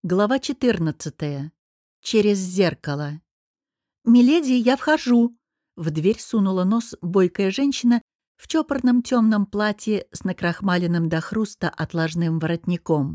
Глава 14. Через зеркало. «Миледи, я вхожу!» В дверь сунула нос бойкая женщина в чопорном темном платье с накрахмаленным до хруста отложным воротником.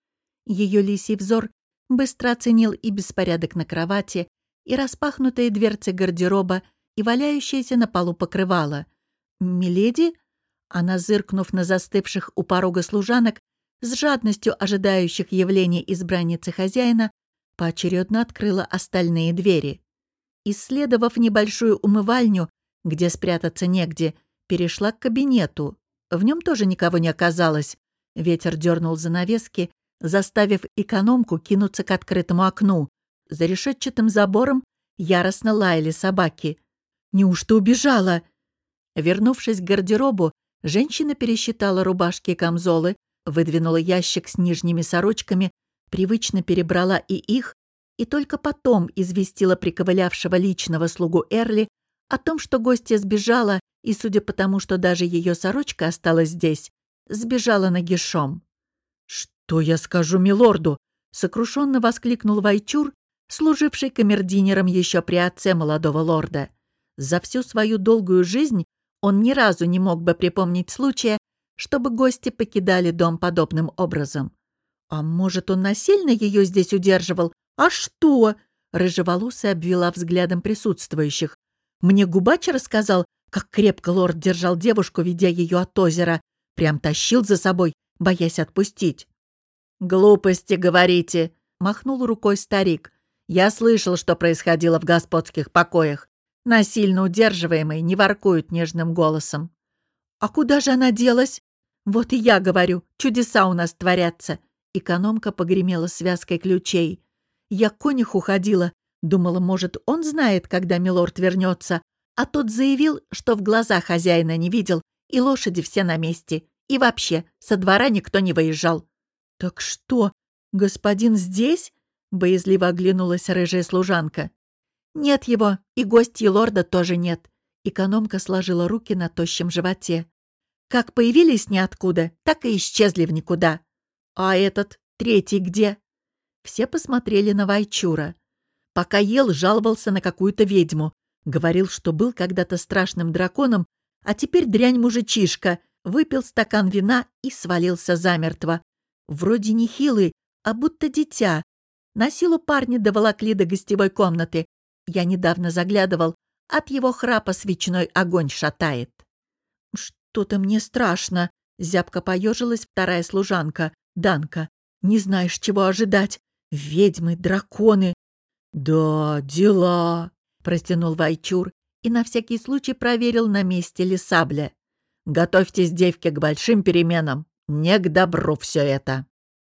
Ее лисий взор быстро оценил и беспорядок на кровати, и распахнутые дверцы гардероба, и валяющееся на полу покрывало. «Миледи?» Она, зыркнув на застывших у порога служанок, с жадностью ожидающих явления избранницы хозяина, поочередно открыла остальные двери. Исследовав небольшую умывальню, где спрятаться негде, перешла к кабинету. В нем тоже никого не оказалось. Ветер дернул занавески, заставив экономку кинуться к открытому окну. За решетчатым забором яростно лаяли собаки. «Неужто убежала?» Вернувшись к гардеробу, женщина пересчитала рубашки и камзолы, выдвинула ящик с нижними сорочками, привычно перебрала и их, и только потом известила приковылявшего личного слугу Эрли о том, что гостья сбежала, и, судя по тому, что даже ее сорочка осталась здесь, сбежала нагишом. «Что я скажу милорду?» — сокрушенно воскликнул Вайчур, служивший камердинером еще при отце молодого лорда. За всю свою долгую жизнь он ни разу не мог бы припомнить случая, чтобы гости покидали дом подобным образом. А может, он насильно ее здесь удерживал? А что? Рыжеволосая обвела взглядом присутствующих. Мне Губач рассказал, как крепко лорд держал девушку, ведя ее от озера. Прям тащил за собой, боясь отпустить. «Глупости говорите!» — махнул рукой старик. «Я слышал, что происходило в господских покоях. Насильно удерживаемые не воркуют нежным голосом». «А куда же она делась?» «Вот и я говорю, чудеса у нас творятся». Экономка погремела связкой ключей. «Я к конюху ходила. Думала, может, он знает, когда милорд вернется. А тот заявил, что в глаза хозяина не видел, и лошади все на месте. И вообще, со двора никто не выезжал». «Так что, господин здесь?» — боязливо оглянулась рыжая служанка. «Нет его, и гостьи лорда тоже нет». Экономка сложила руки на тощем животе. «Как появились ниоткуда, так и исчезли в никуда. А этот, третий, где?» Все посмотрели на Вайчура. Пока ел, жаловался на какую-то ведьму. Говорил, что был когда-то страшным драконом, а теперь дрянь-мужичишка. Выпил стакан вина и свалился замертво. Вроде не хилый, а будто дитя. На силу парни доволокли до гостевой комнаты. Я недавно заглядывал, от его храпа свечной огонь шатает. «Что-то мне страшно», — зябко поежилась вторая служанка, Данка. «Не знаешь, чего ожидать. Ведьмы, драконы». «Да, дела», — протянул Вайчур и на всякий случай проверил, на месте ли сабля. «Готовьтесь, девки, к большим переменам. Не к добру все это».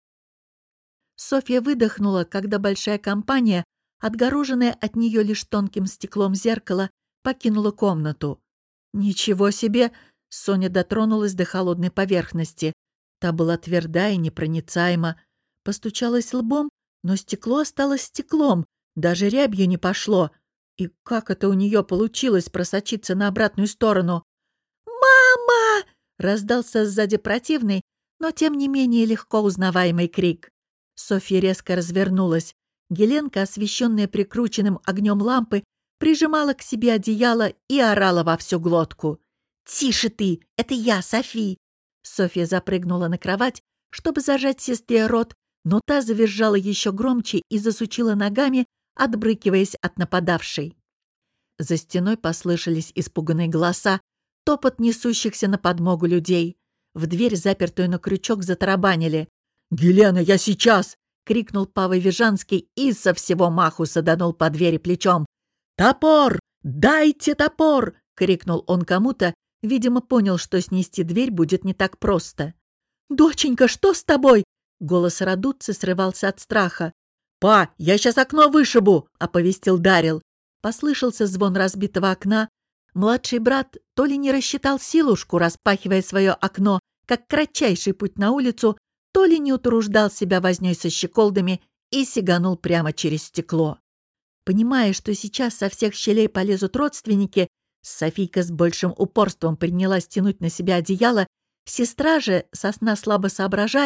Софья выдохнула, когда большая компания, отгороженная от нее лишь тонким стеклом зеркала, покинула комнату. «Ничего себе!» — Соня дотронулась до холодной поверхности. Та была тверда и непроницаема. Постучалась лбом, но стекло осталось стеклом, даже рябью не пошло. И как это у нее получилось просочиться на обратную сторону? «Мама!» — раздался сзади противный, но тем не менее легко узнаваемый крик. Софья резко развернулась. Геленка, освещенная прикрученным огнем лампы, прижимала к себе одеяло и орала во всю глотку. «Тише ты! Это я, Софи!» Софья запрыгнула на кровать, чтобы зажать сестре рот, но та завизжала еще громче и засучила ногами, отбрыкиваясь от нападавшей. За стеной послышались испуганные голоса, топот несущихся на подмогу людей. В дверь, запертую на крючок, затарабанили. «Гелена, я сейчас!» — крикнул Павел Вижанский и со всего маху саданул по двери плечом. «Топор! Дайте топор!» — крикнул он кому-то, видимо, понял, что снести дверь будет не так просто. «Доченька, что с тобой?» Голос Радуцы срывался от страха. «Па, я сейчас окно вышибу!» — оповестил Дарил. Послышался звон разбитого окна. Младший брат то ли не рассчитал силушку, распахивая свое окно, как кратчайший путь на улицу, то ли не утруждал себя вознёй со щеколдами и сиганул прямо через стекло. Понимая, что сейчас со всех щелей полезут родственники, Софийка с большим упорством принялась тянуть на себя одеяло, сестра же, со сна слабо соображая,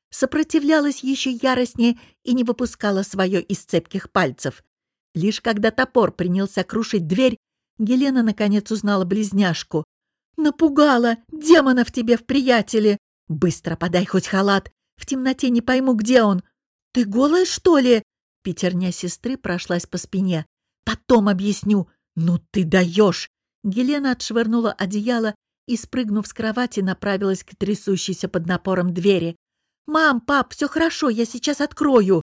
сопротивлялась еще яростнее и не выпускала свое из цепких пальцев. Лишь когда топор принялся крушить дверь, Гелена наконец узнала близняшку. «Напугала! Демонов тебе в приятеле! Быстро подай хоть халат! В темноте не пойму, где он! Ты голая, что ли?» Пятерня сестры прошлась по спине. «Потом объясню! Ну ты даешь!» Гелена отшвырнула одеяло и, спрыгнув с кровати, направилась к трясущейся под напором двери. «Мам, пап, все хорошо, я сейчас открою!»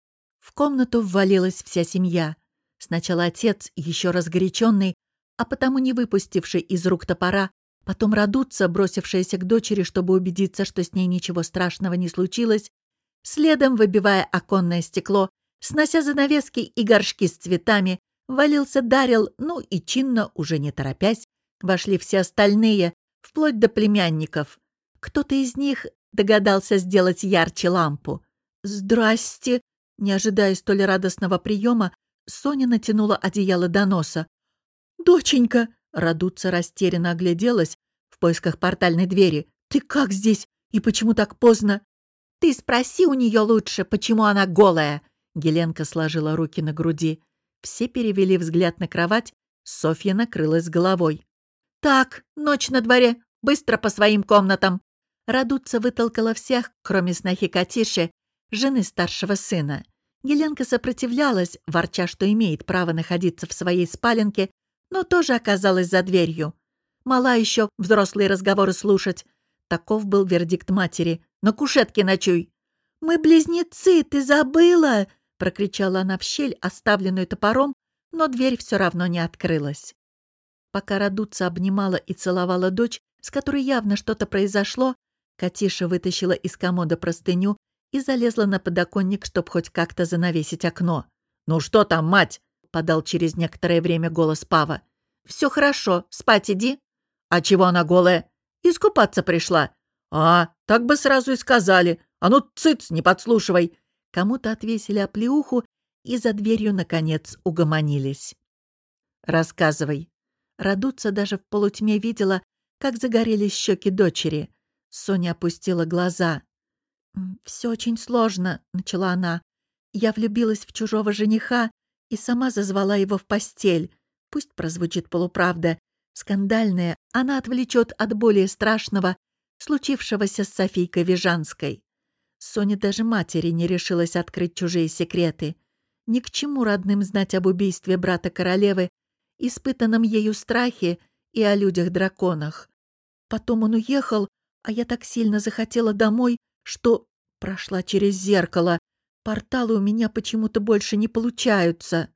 В комнату ввалилась вся семья. Сначала отец, еще разгоряченный, а потому не выпустивший из рук топора, потом Радуца, бросившаяся к дочери, чтобы убедиться, что с ней ничего страшного не случилось, следом, выбивая оконное стекло, снося занавески и горшки с цветами, валился Дарил, ну и чинно, уже не торопясь, вошли все остальные, вплоть до племянников. Кто-то из них догадался сделать ярче лампу. «Здрасте!» Не ожидая столь радостного приема, Соня натянула одеяло до носа. «Доченька!» — Радуца растерянно огляделась в поисках портальной двери. «Ты как здесь? И почему так поздно?» «Ты спроси у нее лучше, почему она голая!» Геленка сложила руки на груди. Все перевели взгляд на кровать, Софья накрылась головой. «Так, ночь на дворе, быстро по своим комнатам!» Радуца вытолкала всех, кроме снохи Катиши, жены старшего сына. Геленка сопротивлялась, ворча, что имеет право находиться в своей спаленке, но тоже оказалась за дверью. Мала еще взрослые разговоры слушать. Таков был вердикт матери. «На кушетке ночуй!» «Мы близнецы, ты забыла!» — прокричала она в щель, оставленную топором, но дверь все равно не открылась. Пока Радуца обнимала и целовала дочь, с которой явно что-то произошло, Катиша вытащила из комода простыню и залезла на подоконник, чтобы хоть как-то занавесить окно. «Ну что там, мать?» — подал через некоторое время голос Пава. «Все хорошо, спать иди». «А чего она голая?» «Искупаться пришла». «А, так бы сразу и сказали. А ну, цыц, не подслушивай». Кому-то отвесили оплеуху и за дверью, наконец, угомонились. «Рассказывай». Радуца даже в полутьме видела, как загорелись щеки дочери. Соня опустила глаза. «Все очень сложно», — начала она. «Я влюбилась в чужого жениха и сама зазвала его в постель. Пусть прозвучит полуправда. Скандальная, она отвлечет от более страшного, случившегося с Софийкой Вижанской». Соня даже матери не решилась открыть чужие секреты. Ни к чему родным знать об убийстве брата королевы, испытанном ею страхе и о людях-драконах. Потом он уехал, а я так сильно захотела домой, что прошла через зеркало. Порталы у меня почему-то больше не получаются.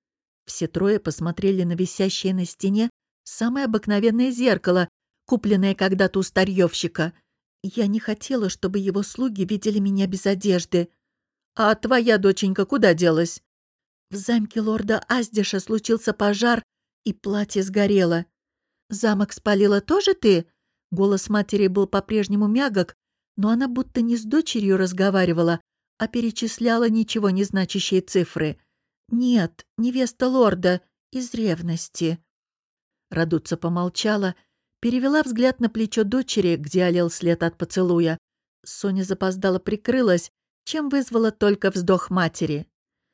Все трое посмотрели на висящее на стене самое обыкновенное зеркало, купленное когда-то у старьевщика. Я не хотела, чтобы его слуги видели меня без одежды. «А твоя доченька куда делась?» В замке лорда Аздиша случился пожар, и платье сгорело. «Замок спалила тоже ты?» Голос матери был по-прежнему мягок, но она будто не с дочерью разговаривала, а перечисляла ничего не значащие цифры. «Нет, невеста лорда, из ревности». Радуца помолчала, перевела взгляд на плечо дочери, где олел след от поцелуя. Соня запоздала прикрылась, чем вызвала только вздох матери.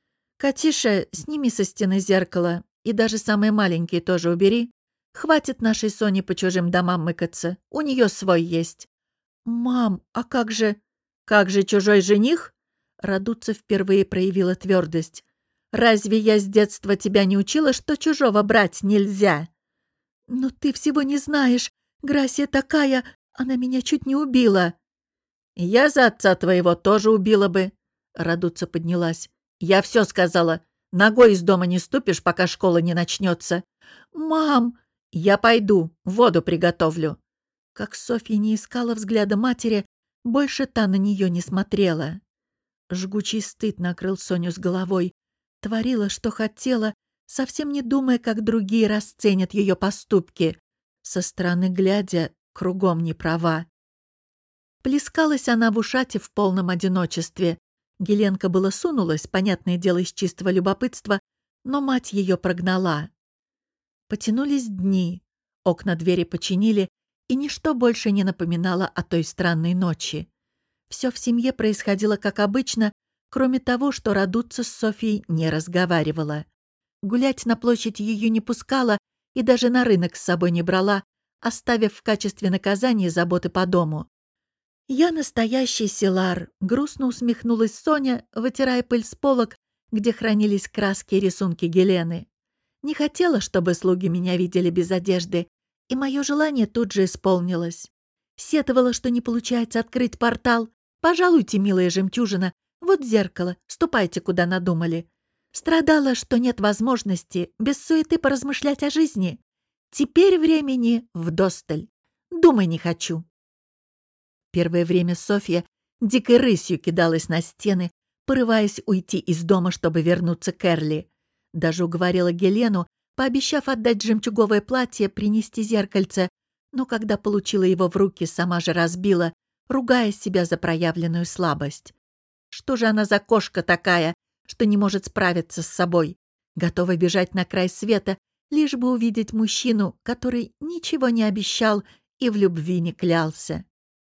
«Катиша, сними со стены зеркало, и даже самые маленькие тоже убери. Хватит нашей Соне по чужим домам мыкаться, у нее свой есть». «Мам, а как же...» «Как же чужой жених?» Радуца впервые проявила твердость. «Разве я с детства тебя не учила, что чужого брать нельзя?» «Но ты всего не знаешь. Грасия такая, она меня чуть не убила». «Я за отца твоего тоже убила бы». Радуца поднялась. «Я все сказала. Ногой из дома не ступишь, пока школа не начнется». «Мам!» «Я пойду, воду приготовлю». Как Софья не искала взгляда матери, больше та на нее не смотрела. Жгучий стыд накрыл Соню с головой. Творила, что хотела, совсем не думая, как другие расценят ее поступки. Со стороны глядя, кругом не права. Плескалась она в ушате в полном одиночестве. Геленка было сунулась, понятное дело, из чистого любопытства, но мать ее прогнала. Потянулись дни, окна двери починили, и ничто больше не напоминало о той странной ночи. Все в семье происходило как обычно, кроме того, что Радуца с Софьей не разговаривала. Гулять на площадь ее не пускала и даже на рынок с собой не брала, оставив в качестве наказания заботы по дому. «Я настоящий селар», — грустно усмехнулась Соня, вытирая пыль с полок, где хранились краски и рисунки Гелены. «Не хотела, чтобы слуги меня видели без одежды, и мое желание тут же исполнилось. Сетовала, что не получается открыть портал. Пожалуйте, милая жемчужина, вот зеркало, ступайте, куда надумали. Страдала, что нет возможности без суеты поразмышлять о жизни. Теперь времени вдосталь. Думай не хочу». Первое время Софья дикой рысью кидалась на стены, порываясь уйти из дома, чтобы вернуться к Эрли. Даже уговорила Гелену, пообещав отдать жемчуговое платье, принести зеркальце, но когда получила его в руки, сама же разбила, ругая себя за проявленную слабость. Что же она за кошка такая, что не может справиться с собой? Готова бежать на край света, лишь бы увидеть мужчину, который ничего не обещал и в любви не клялся.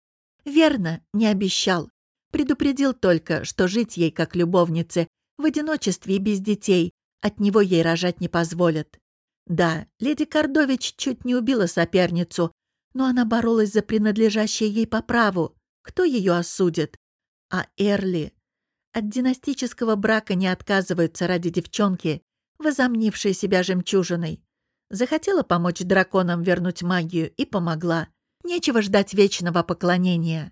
Верно, не обещал. Предупредил только, что жить ей как любовнице, в одиночестве и без детей, от него ей рожать не позволят. Да, леди Кордович чуть не убила соперницу, но она боролась за принадлежащее ей по праву. Кто ее осудит? А Эрли? От династического брака не отказываются ради девчонки, возомнившей себя жемчужиной. Захотела помочь драконам вернуть магию и помогла. Нечего ждать вечного поклонения.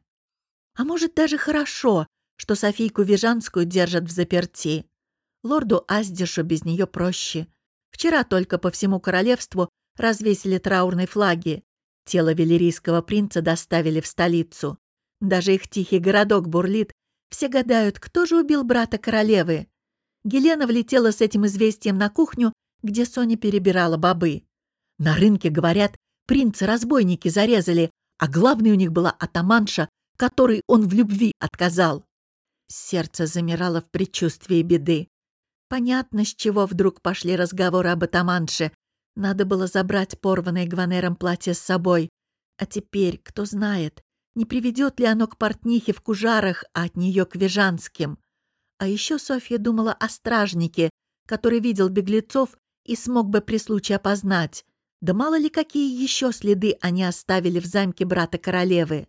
А может, даже хорошо, что Софийку Вижанскую держат в заперти. Лорду Аздишу без нее проще. Вчера только по всему королевству развесили траурные флаги. Тело велерийского принца доставили в столицу. Даже их тихий городок бурлит. Все гадают, кто же убил брата королевы. Гелена влетела с этим известием на кухню, где Соня перебирала бобы. На рынке, говорят, принца разбойники зарезали, а главной у них была атаманша, которой он в любви отказал. Сердце замирало в предчувствии беды. Понятно, с чего вдруг пошли разговоры об атаманше. Надо было забрать порванное Гванером платье с собой. А теперь, кто знает, не приведет ли оно к портнихе в Кужарах, а от нее к Вижанским. А еще Софья думала о стражнике, который видел беглецов и смог бы при случае опознать. Да мало ли какие еще следы они оставили в замке брата королевы.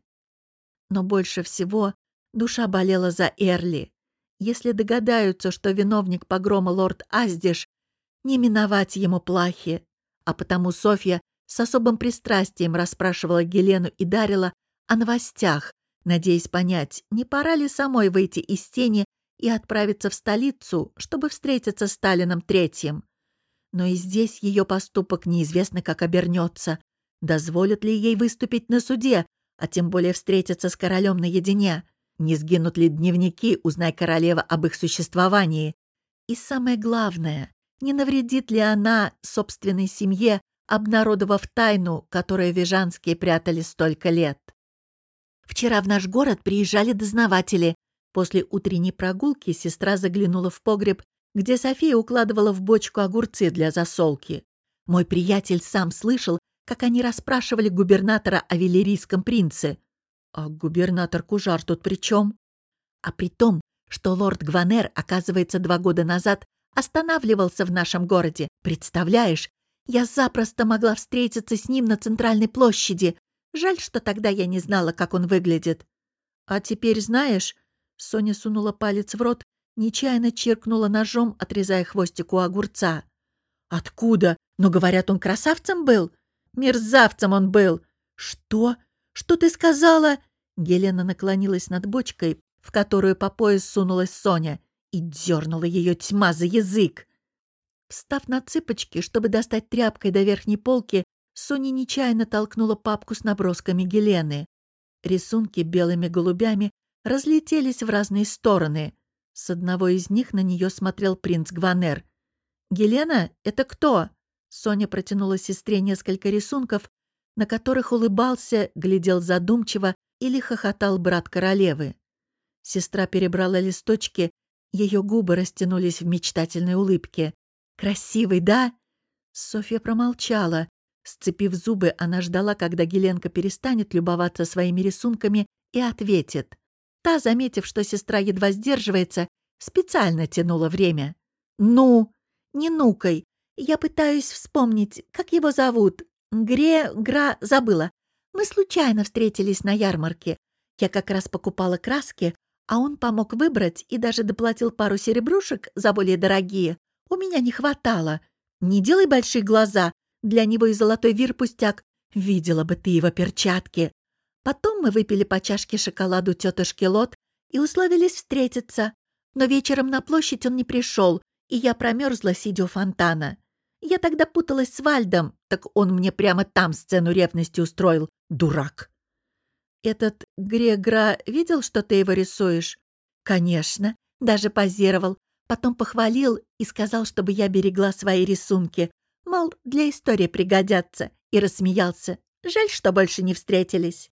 Но больше всего душа болела за Эрли. Если догадаются, что виновник погрома лорд Аздиш, не миновать ему плахи. А потому Софья с особым пристрастием расспрашивала Гелену и Дарила о новостях, надеясь понять, не пора ли самой выйти из тени и отправиться в столицу, чтобы встретиться с Сталином Третьим. Но и здесь ее поступок неизвестно, как обернется. Дозволят ли ей выступить на суде, а тем более встретиться с королем наедине? Не сгинут ли дневники, узнай королева об их существовании? И самое главное, не навредит ли она собственной семье, обнародовав тайну, которую Вижанские прятали столько лет? Вчера в наш город приезжали дознаватели. После утренней прогулки сестра заглянула в погреб, где София укладывала в бочку огурцы для засолки. Мой приятель сам слышал, как они расспрашивали губернатора о велерийском принце. А губернатор Кужар тут при чем? А при том, что лорд Гванер, оказывается, 2 года назад останавливался в нашем городе. Представляешь, я запросто могла встретиться с ним на центральной площади. Жаль, что тогда я не знала, как он выглядит. А теперь знаешь... Соня сунула палец в рот, нечаянно чиркнула ножом, отрезая хвостик у огурца. «Откуда? Но, говорят, он красавцем был?» «Мерзавцем он был!» «Что? Что ты сказала?» Гелена наклонилась над бочкой, в которую по пояс сунулась Соня, и дернула ее тьма за язык. Встав на цыпочки, чтобы достать тряпкой до верхней полки, Соня нечаянно толкнула папку с набросками Гелены. Рисунки белыми голубями разлетелись в разные стороны. С одного из них на нее смотрел принц Гванер. «Гелена, это кто?» Соня протянула сестре несколько рисунков, на которых улыбался, глядел задумчиво или хохотал брат королевы. Сестра перебрала листочки, ее губы растянулись в мечтательной улыбке. «Красивый, да?» Софья промолчала. Сцепив зубы, она ждала, когда Геленка перестанет любоваться своими рисунками и ответит. Та, заметив, что сестра едва сдерживается, специально тянула время. «Ну, не нукай. Я пытаюсь вспомнить, как его зовут. Забыла. Мы случайно встретились на ярмарке. Я как раз покупала краски, а он помог выбрать и даже доплатил пару серебрушек за более дорогие. У меня не хватало. Не делай большие глаза. Для него и золотой вир пустяк. Видела бы ты его перчатки. Потом мы выпили по чашке шоколаду тетушки Лот и условились встретиться. Но вечером на площадь он не пришел, и я промерзла, сидя у фонтана. Я тогда путалась с Вальдом, так он мне прямо там сцену ревности устроил. Дурак. Этот Грегра видел, что ты его рисуешь? Конечно, даже позировал. Потом похвалил и сказал, чтобы я берегла свои рисунки. Мол, для истории пригодятся. И рассмеялся. Жаль, что больше не встретились.